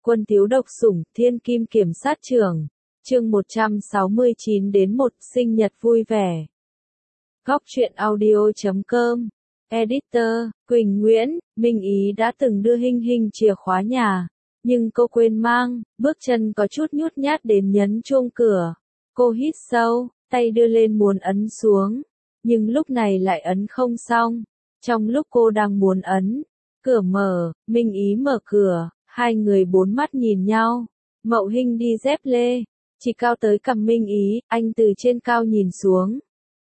Quân thiếu độc sủng, thiên kim kiểm sát trưởng. Chương 169 đến 1, sinh nhật vui vẻ. Góc truyện audio.com. Editor, Quỳnh Nguyễn, Minh Ý đã từng đưa Hinh Hinh chìa khóa nhà, nhưng cô quên mang, bước chân có chút nhút nhát đến nhấn chuông cửa. Cô hít sâu, tay đưa lên muốn ấn xuống, nhưng lúc này lại ấn không xong. Trong lúc cô đang muốn ấn, cửa mở, Minh Ý mở cửa, hai người bốn mắt nhìn nhau. Mậu Hinh đi dép lê, chỉ cao tới cằm Minh Ý, anh từ trên cao nhìn xuống.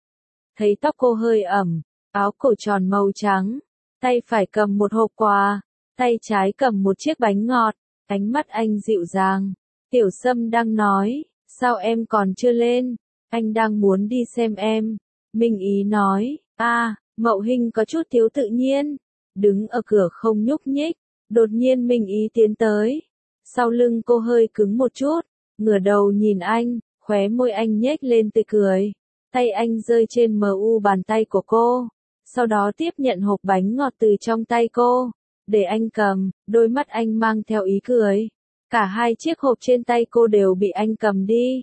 Thấy tóc cô hơi ẩm, áo cổ tròn màu trắng, tay phải cầm một hộp quà, tay trái cầm một chiếc bánh ngọt, ánh mắt anh dịu dàng. Tiểu Sâm đang nói, sao em còn chưa lên, anh đang muốn đi xem em. Minh Ý nói, Mậu Hinh có chút thiếu tự nhiên, đứng ở cửa không nhúc nhích. Đột nhiên Minh Ý tiến tới, sau lưng cô hơi cứng một chút, ngửa đầu nhìn anh, khóe môi anh nhếch lên tươi cười. Tay anh rơi trên bàn tay của cô, sau đó tiếp nhận hộp bánh ngọt từ trong tay cô, để anh cầm, đôi mắt anh mang theo ý cười. Cả hai chiếc hộp trên tay cô đều bị anh cầm đi.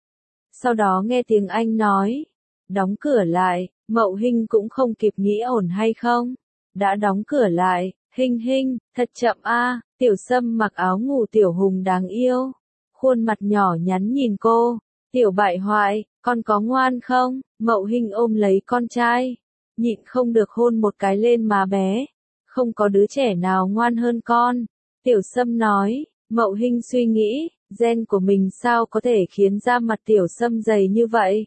Sau đó nghe tiếng anh nói, đóng cửa lại. Mậu Hinh cũng không kịp nghĩ ổn hay không, đã đóng cửa lại. Hinh Hinh, thật chậm a. Tiểu Sâm mặc áo ngủ tiểu hùng đáng yêu, khuôn mặt nhỏ nhắn nhìn cô. Tiểu bại hoại, con có ngoan không? Mậu Hinh ôm lấy con trai, nhịn không được hôn một cái lên má bé. Không có đứa trẻ nào ngoan hơn con. Tiểu Sâm nói. Mậu Hinh suy nghĩ, gen của mình sao có thể khiến da mặt Tiểu Sâm dày như vậy?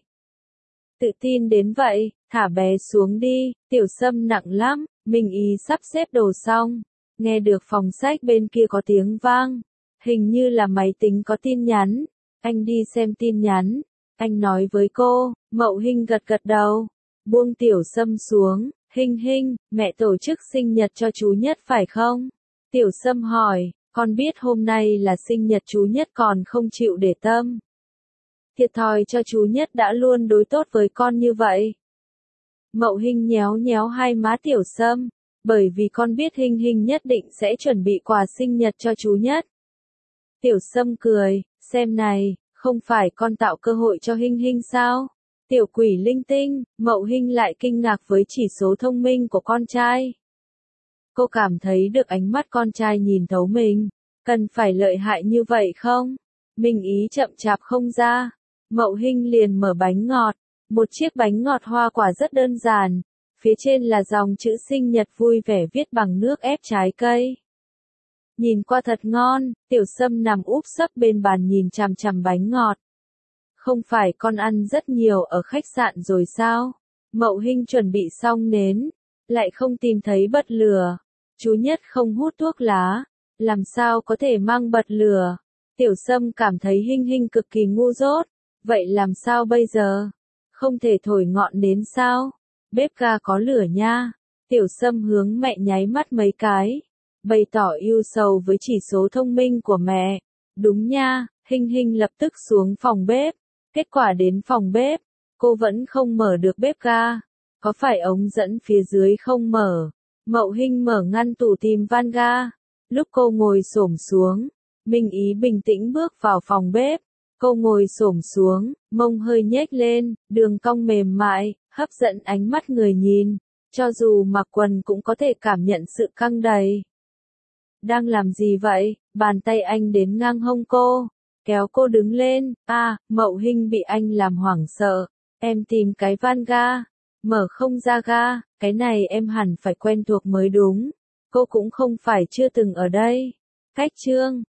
Tự tin đến vậy, thả bé xuống đi. Tiểu Sâm nặng lắm. Minh Ý sắp xếp đồ xong, nghe được phòng sách bên kia có tiếng vang, hình như là máy tính có tin nhắn. Anh đi xem tin nhắn, anh nói với cô. Mậu Hinh gật gật đầu, buông Tiểu Sâm xuống. Hinh Hinh, mẹ tổ chức sinh nhật cho chú Nhất phải không? Tiểu Sâm hỏi, con biết hôm nay là sinh nhật chú Nhất còn không chịu để tâm. Thiệt thòi cho chú Nhất đã luôn đối tốt với con như vậy. Mậu Hinh nhéo nhéo hai má Tiểu Sâm, bởi vì con biết Hinh Hinh nhất định sẽ chuẩn bị quà sinh nhật cho chú Nhất. Tiểu Sâm cười, xem này, không phải con tạo cơ hội cho Hinh Hinh sao? Tiểu quỷ linh tinh. Mậu Hinh lại kinh ngạc với chỉ số thông minh của con trai. Cô cảm thấy được ánh mắt con trai nhìn thấu mình, cần phải lợi hại như vậy không? Minh Ý chậm chạp không ra, Mậu Hinh liền mở bánh ngọt. Một chiếc bánh ngọt hoa quả rất đơn giản, phía trên là dòng chữ sinh nhật vui vẻ viết bằng nước ép trái cây. Nhìn qua thật ngon. Tiểu Sâm nằm úp sấp bên bàn nhìn chằm chằm bánh ngọt. Không phải con ăn rất nhiều ở khách sạn rồi sao? Mậu Hinh chuẩn bị xong nến, lại không tìm thấy bật lửa. Chú Nhất không hút thuốc lá, làm sao có thể mang bật lửa? Tiểu Sâm cảm thấy Hinh Hinh cực kỳ ngu dốt, vậy làm sao bây giờ? Không thể thổi ngọn nến sao? Bếp ga có lửa nha. Tiểu Sâm hướng mẹ nháy mắt mấy cái, bày tỏ yêu sầu với chỉ số thông minh của mẹ. Đúng nha. Hinh Hinh lập tức xuống phòng bếp. Kết quả đến phòng bếp, cô vẫn không mở được bếp ga. Có phải ống dẫn phía dưới không mở? Mậu Hinh mở ngăn tủ tìm van ga. Lúc cô ngồi xổm xuống, Minh Ý bình tĩnh bước vào phòng bếp. Cô ngồi xổm xuống, mông hơi nhếch lên, đường cong mềm mại, hấp dẫn ánh mắt người nhìn. Cho dù mặc quần cũng có thể cảm nhận sự căng đầy. Đang làm gì vậy? Bàn tay anh đến ngang hông cô, kéo cô đứng lên. Mậu Hinh bị anh làm hoảng sợ. Em tìm cái van ga, mở không ra ga, cái này em hẳn phải quen thuộc mới đúng. Cô cũng không phải chưa từng ở đây. Cách chương